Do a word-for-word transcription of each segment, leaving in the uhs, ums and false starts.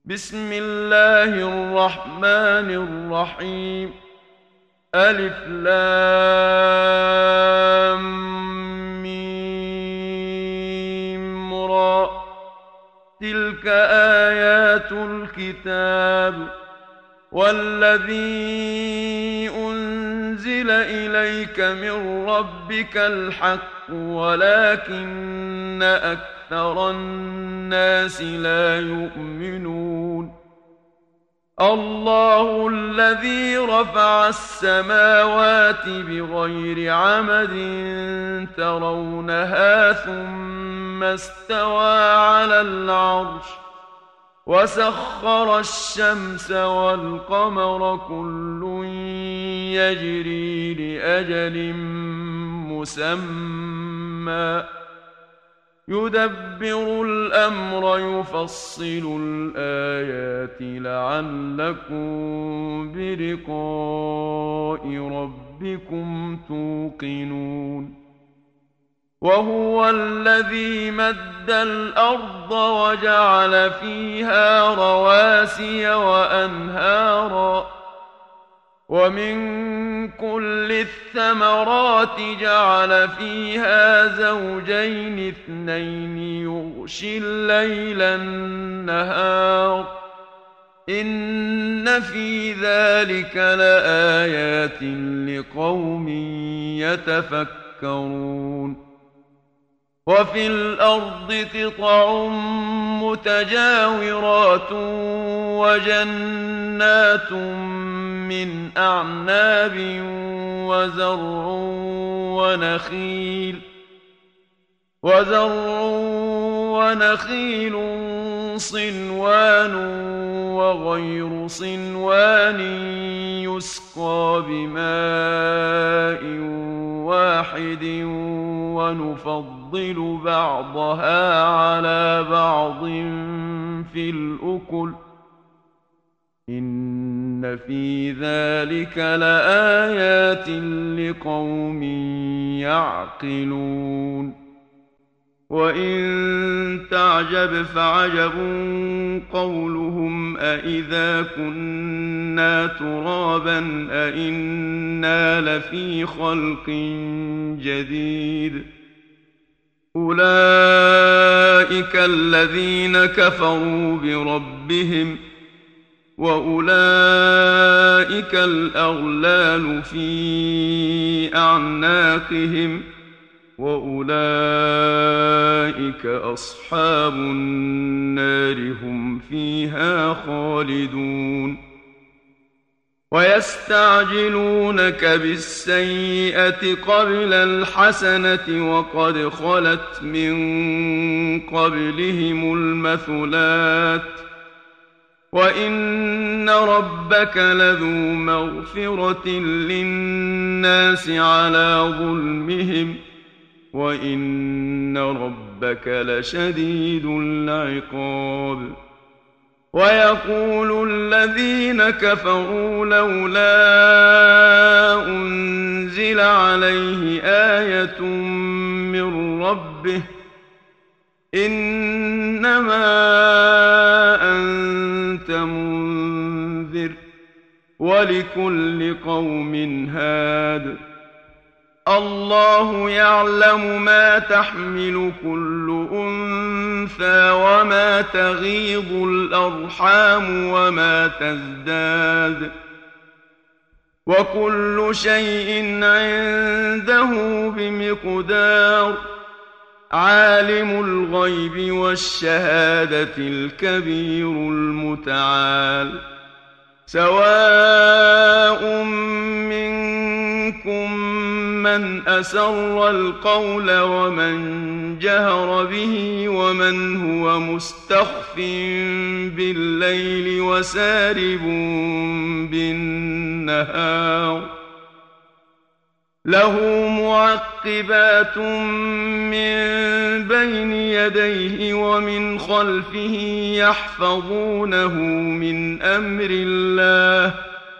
بسم الله الرحمن الرحيم. ألف لام ميم را. تلك آيات الكتاب والذي أنزل إليك من ربك الحق ولكن أكثر الناس لا يؤمنون. الله الذي رفع السماوات بغير عمد ترونها ثم استوى على العرش وسخر الشمس والقمر كل يجري لأجل مسمى يدبر الأمر يفصل الآيات لعلكم بلقاء ربكم توقنون. وهو الذي مد الأرض وجعل فيها رواسي وأنهارا ومن كل الثمرات جعل فيها زوجين اثنين يغشي الليل النهار إن في ذلك لآيات لقوم يتفكرون. وفي الأرض قطع متجاورات وجنات من أعناب وزرع ونخيل وزرع ونخيل صنوان وغير صنوان يسقى بماء واحد ونفضل بعضها على بعض في الأكل إن في ذلك لآيات لقوم يعقلون. وإن تعجب فعجب قولهم أإذا كنا ترابا أإنا لفي خلق جديد. أولئك الذين كفروا بربهم وأولئك الأغلال في أعناقهم وأولئك أصحاب النار هم فيها خالدون. ويستعجلونك بالسيئة قبل الحسنة وقد خلت من قبلهم المثلات وإن ربك لذو مغفرة للناس على ظلمهم وإن ربك لشديد العقاب. ويقول الذين كفروا لولا أنزل عليه آية من ربه إنما أنت منذر ولكل قوم هاد. الله يعلم ما تحمل كل أنثى وما تغيض الأرحام وما تزداد وكل شيء عنده بمقدار. عالم الغيب والشهادة الكبير المتعال. سواء منكم من أسر القول ومن جهر به ومن هو مستخف بالليل وسارب بالنهار. له معقبات من بين يديه ومن خلفه يحفظونه من أمر الله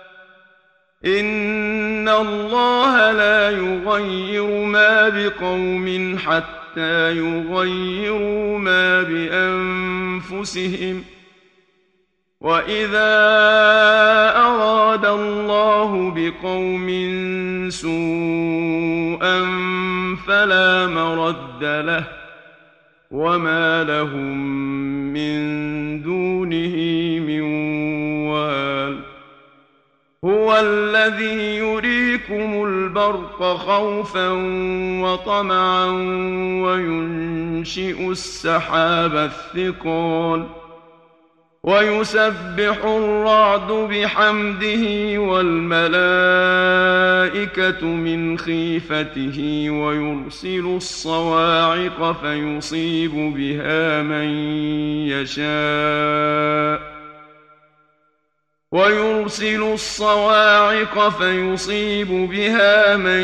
إن الله لا يغير ما بقوم حتى يغيروا ما بأنفسهم وَإِذَا أَرَادَ اللَّهُ بِقَوْمٍ سُوءًا فَلَا مَرَدَّ لَهُ وَمَا لَهُم مِّن دُونِهِ مِن وَالٍ هُوَ الَّذِي يُرِيكُمُ الْبَرْقَ خَوْفًا وَطَمَعًا وَيُنشِئُ السَّحَابَ الثِّقَالَ وَيُسَبِّحُ الرَّعْدُ بِحَمْدِهِ وَالْمَلَائِكَةُ مِنْ خِيفَتِهِ وَيُرْسِلُ الصَّوَاعِقَ فَيُصِيبُ بِهَا مَن يَشَاءُ وَيُرْسِلُ الصَّوَاعِقَ فَيُصِيبُ بِهَا مَن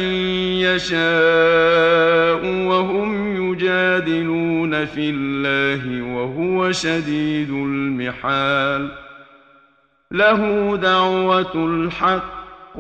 يَشَاءُ وَهُمْ يُجَادِلُونَ فِي اللَّهِ وَهُوَ شَدِيدُ الْمِحَالِ لَهُ دَعْوَةُ الْحَقِّ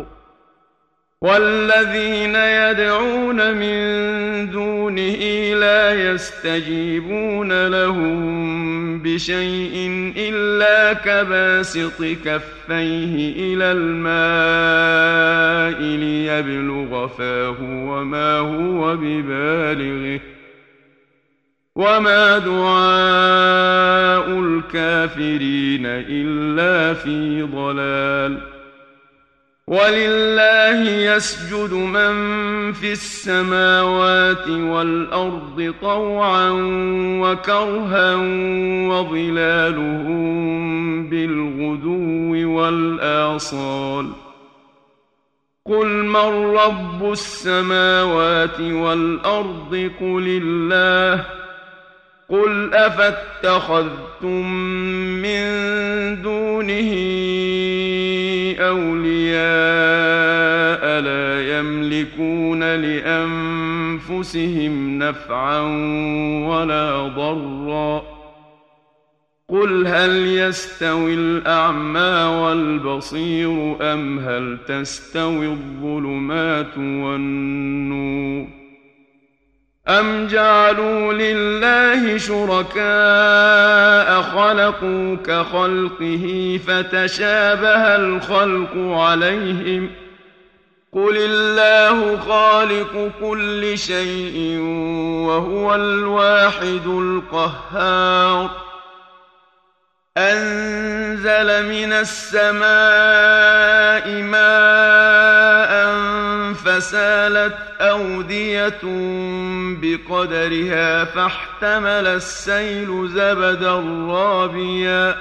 وَالَّذِينَ يَدْعُونَ مِن دُونِهِ لَا يَسْتَجِيبُونَ لَهُم بِشَيْءٍ إِلَّا كَبَاسِطِ كَفَّيْهِ إِلَى الْمَاءِ لِيَبْلُغَ فَاهُ وَمَا هُوَ بِبَالِغِهِ وَمَا دُعَاءُ الْكَافِرِينَ إِلَّا فِي ضَلَالٍ وَلِلَّهِ يَسْجُدُ مَن فِي السَّمَاوَاتِ وَالْأَرْضِ طَوْعًا وَكَرْهًا وَظِلَالُهُم بِالْغُدُوِّ وَالْآصَالِ قُلْ مَن رَّبُّ السَّمَاوَاتِ وَالْأَرْضِ قُلِ اللَّهُ قُلْ أَفَاتَّخَذْتُم مِّن دُونِهِ أَوْلِيَاءَ لَا يَمْلِكُونَ لِأَنفُسِهِمْ نَفْعًا وَلَا ضَرًّا قُلْ هَلْ يَسْتَوِي الْأَعْمَىٰ وَالْبَصِيرُ أَمْ هَلْ تَسْتَوِي الظُّلُمَاتُ وَالنُّورُ أَمْ جَعَلُوا لِلَّهِ شُرَكَاءَ خَلَقُوا كَخَلْقِهِ فَتَشَابَهَ الْخَلْقُ عَلَيْهِمْ ۚ قُلِ اللَّهُ خَالِقُ كُلِّ شَيْءٍ وَهُوَ الْوَاحِدُ الْقَهَّارُ أَنزَلَ مِنَ السَّمَاءِ مَاءً فَسَالَتْ أَوْدِيَةٌ بِقَدَرِهَا فَاحْتَمَلَ السَّيْلُ زَبَدًا رَّابِيًا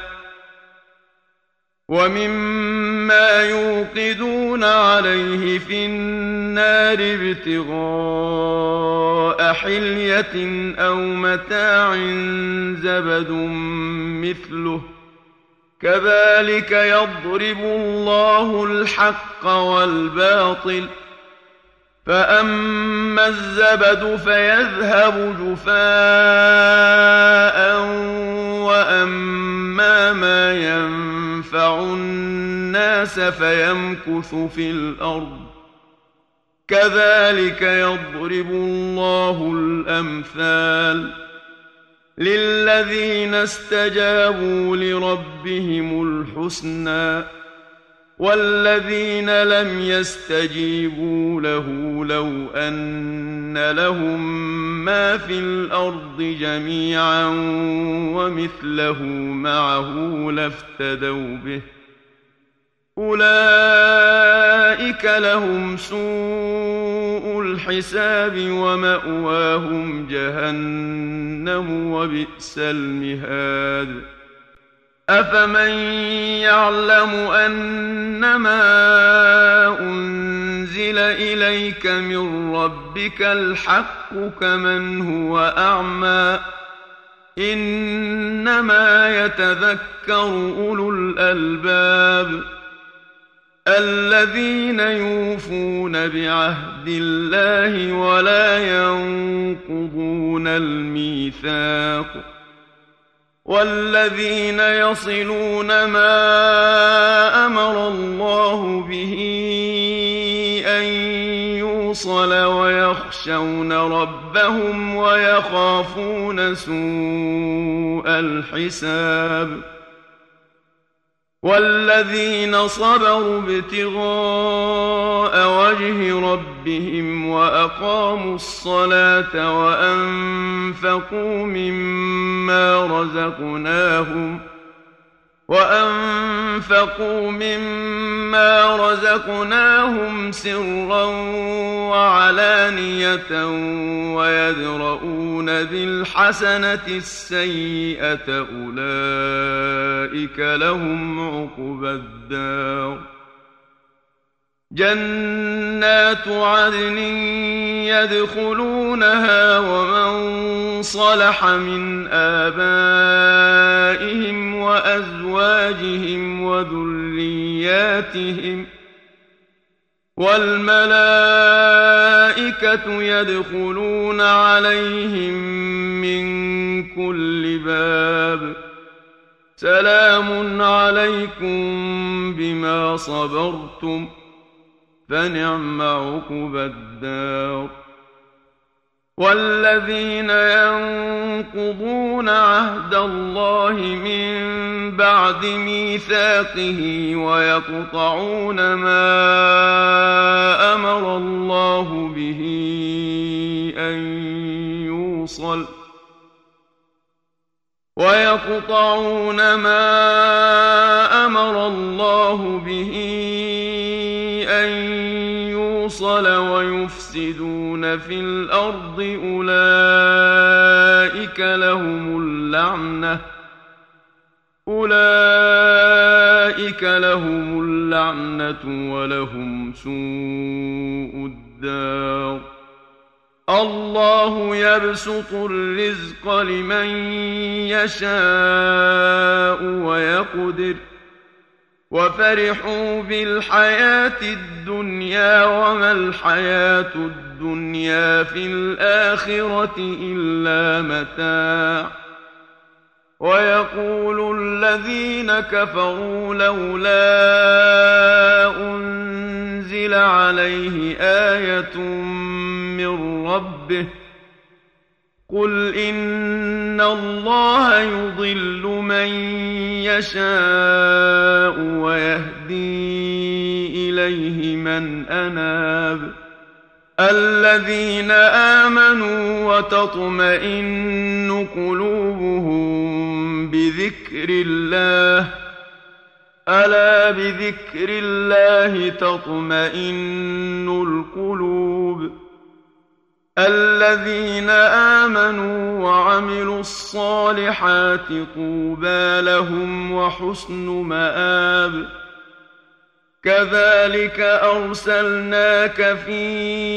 وَمِمَّا يُوقِدُونَ عَلَيْهِ فِي النَّارِ ابْتِغَاءَ حِلْيَةٍ أَوْ مَتَاعٍ زَبَدٌ مِّثْلُهُ كَذَٰلِكَ يَضْرِبُ اللَّهُ الْحَقَّ وَالْبَاطِلَ فَأَمَّا الزَّبَدُ فَيَذْهَبُ جُفَاءً وَأَمَّا مَا يَنفَعُ النَّاسَ فَيَمْكُثُ فِي الْأَرْضِ كَذَٰلِكَ يَضْرِبُ اللَّهُ الْأَمْثَالَ لِلَّذِينَ اسْتَجَابُوا لِرَبِّهِمُ الْحُسْنَىٰ وَالَّذِينَ لَمْ يَسْتَجِيبُوا لَهُ لَوْ أَنَّ لَهُم مَّا فِي الْأَرْضِ جَمِيعًا وَمِثْلَهُ مَعَهُ لَافْتَدَوْا بِهِ أُولَٰئِكَ لَهُمْ سُوءُ الْحِسَابِ وَمَأْوَاهُمْ جَهَنَّمُ وَبِئْسَ الْمِهَادُ أَفَمَن يَعْلَمُ أَنَّمَا أُنزِلَ إِلَيْكَ مِن رَّبِّكَ الْحَقُّ كَمَنْ هُوَ أَعْمَىٰ إِنَّمَا يَتَذَكَّرُ أُولُو الْأَلْبَابِ الَّذِينَ يُوفُونَ بِعَهْدِ اللَّهِ وَلَا يَنقُضُونَ الْمِيثَاقَ وَالَّذِينَ يَصِلُونَ مَا أَمَرَ اللَّهُ بِهِ أَن يُوصَلَ وَيَخْشَوْنَ رَبَّهُمْ وَيَخَافُونَ سُوءَ الْحِسَابِ والذين صبروا ابتغاء وجه ربهم وأقاموا الصلاة وأنفقوا مما رزقناهم وأنفقوا مما رزقناهم سرا وعلانية ويدرؤون بالحسنة السيئة أولئك لهم عقبى الدار جنات عدن يدخلونها ومن صلح من آبائهم وأزواجهم وذرياتهم والملائكة يدخلون عليهم من كل باب سلام عليكم بما صبرتم فنعم عقبى الدار والذين ينقضون عهد الله من بعد ميثاقه ويقطعون ما أمر الله به أن يوصل ويقطعون ما أمر الله به أن يوصل ويفسدون في الأرض أولئك لهم اللعنة أولئك لهم اللعنة ولهم سوء الدار الله يبسط الرزق لمن يشاء ويقدر وفرحوا بالحياة الدنيا وما الحياة الدنيا في الآخرة إلا متاع ويقول الذين كفروا لولا أنزل عليه آية من ربه قل إن الله يضل من يشاء ويهدي إليه من أناب الذين آمنوا وتطمئن قلوبهم بذكر الله ألا بذكر الله تطمئن القلوب الذين آمنوا وعملوا الصالحات طوبى لهم وحسن مآب كذلك أرسلناك في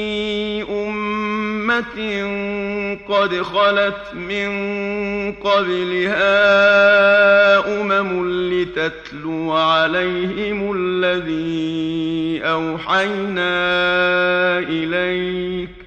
أمة قد خلت من قبلها أمم لتتلو عليهم الذي أوحينا إليك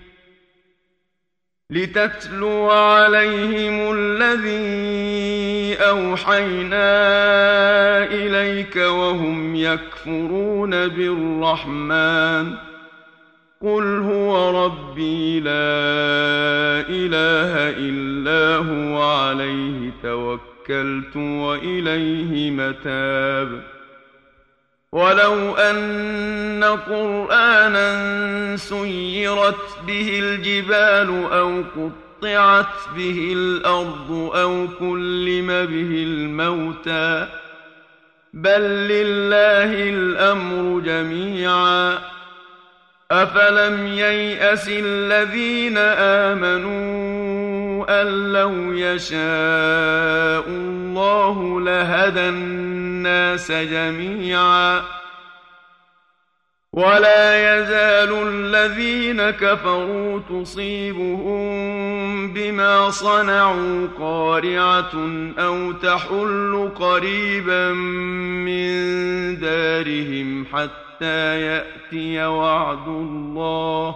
لتتلو عليهم الذي أوحينا إليك وهم يكفرون بالرحمن قل هو ربي لا إله إلا هو عليه توكلت وإليه متاب ولو أن قرآنا سيرت به الجبال أو قطعت به الأرض أو كلم به الموتى بل لله الأمر جميعا أفلم ييأس الذين آمنوا أن لو يشاء الله لهدى الناس جميعا ولا يزال الذين كفروا تصيبهم بما صنعوا قارعة أو تحل قريبا من دارهم حتى يأتي وعد الله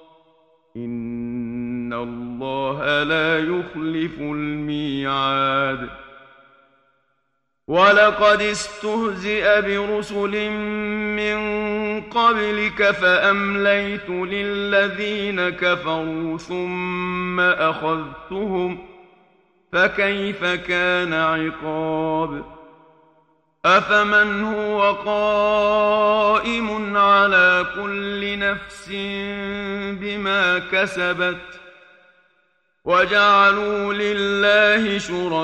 إن الله لا يخلف الميعاد ولقد استهزئ برسل من قبلك فأمليت للذين كفروا ثم أخذتهم فكيف كان عقاب أفمن هو قائم على كل نفس بما كسبت وجعلوا لله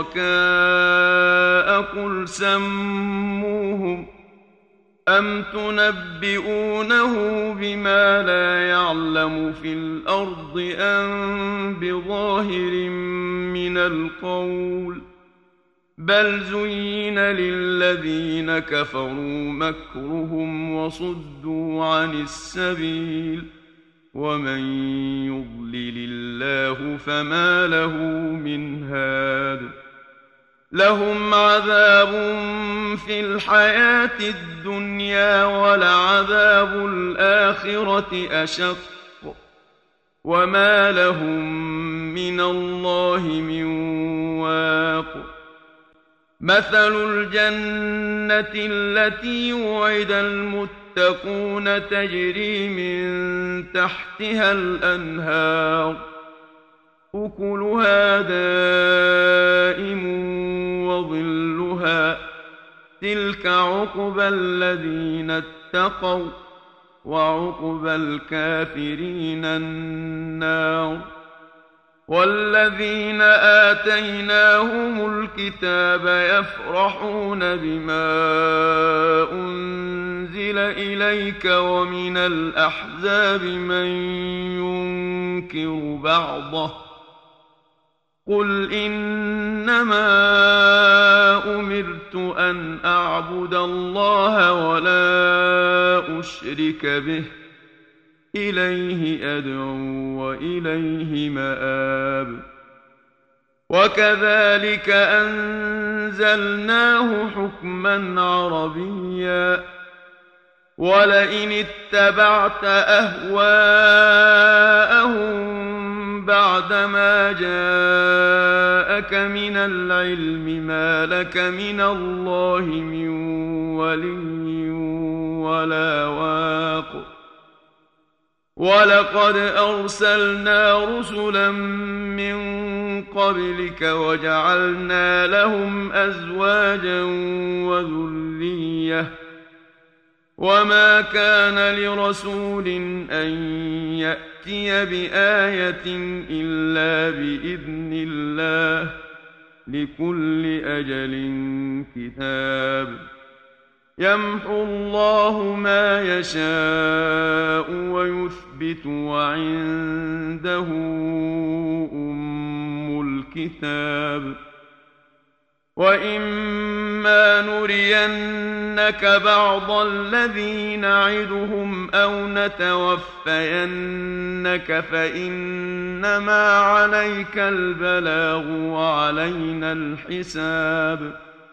شركاء قل سموهم أم تنبئونه بما لا يعلم في الأرض أم بظاهر من القول بل زين للذين كفروا مكرهم وصدوا عن السبيل ومن يضلل الله فما له من هاد لهم عذاب في الحياة الدنيا ولعذاب الآخرة أشق وما لهم من الله من واق مثل الجنة التي وعد المتقون تجري من تحتها الأنهار أكلها دائم وظلها تلك عقبى الذين اتقوا وعقبى الكافرين النار والذين آتيناهم الكتاب يفرحون بما أنزل إليك ومن الأحزاب من ينكر بعضه قل إنما أمرت أن أعبد الله ولا أشرك به إليه أدعو وإليه مآب وكذلك أنزلناه حكما عربيا ولئن اتبعت أهواءهم بعدما جاءك من العلم ما لك من الله من ولي ولا واق ولقد أرسلنا رسلا من قبلك وجعلنا لهم أزواجا وذرية وما كان لرسول أن يأتي بآية إلا بإذن الله لكل أجل كتاب يمحو الله ما يشاء ويثبت وعنده أم الكتاب وإما نرينك بعض الذي نعدهم أو نتوفينك فإنما عليك البلاغ وعلينا الحساب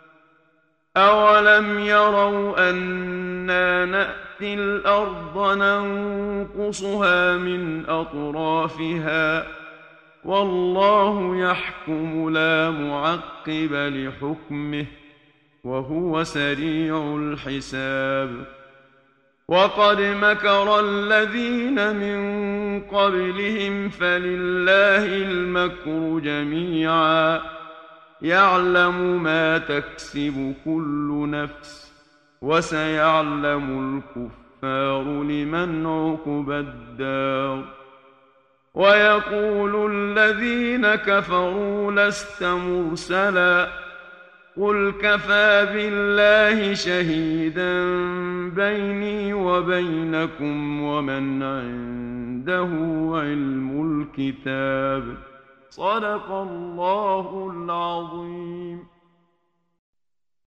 أولم يروا أنا نأتي الأرض ننقصها من أطرافها والله يحكم لا معقب لحكمه وهو سريع الحساب وقد مكر الذين من قبلهم فلله المكر جميعا يعلم ما تكسب كل نفس وسيعلم الكفار لمن عقبى الدار ويقول الذين كفروا لست مرسلا قل كفى بالله شهيدا بيني وبينكم ومن عنده علم الكتاب صدق الله العظيم.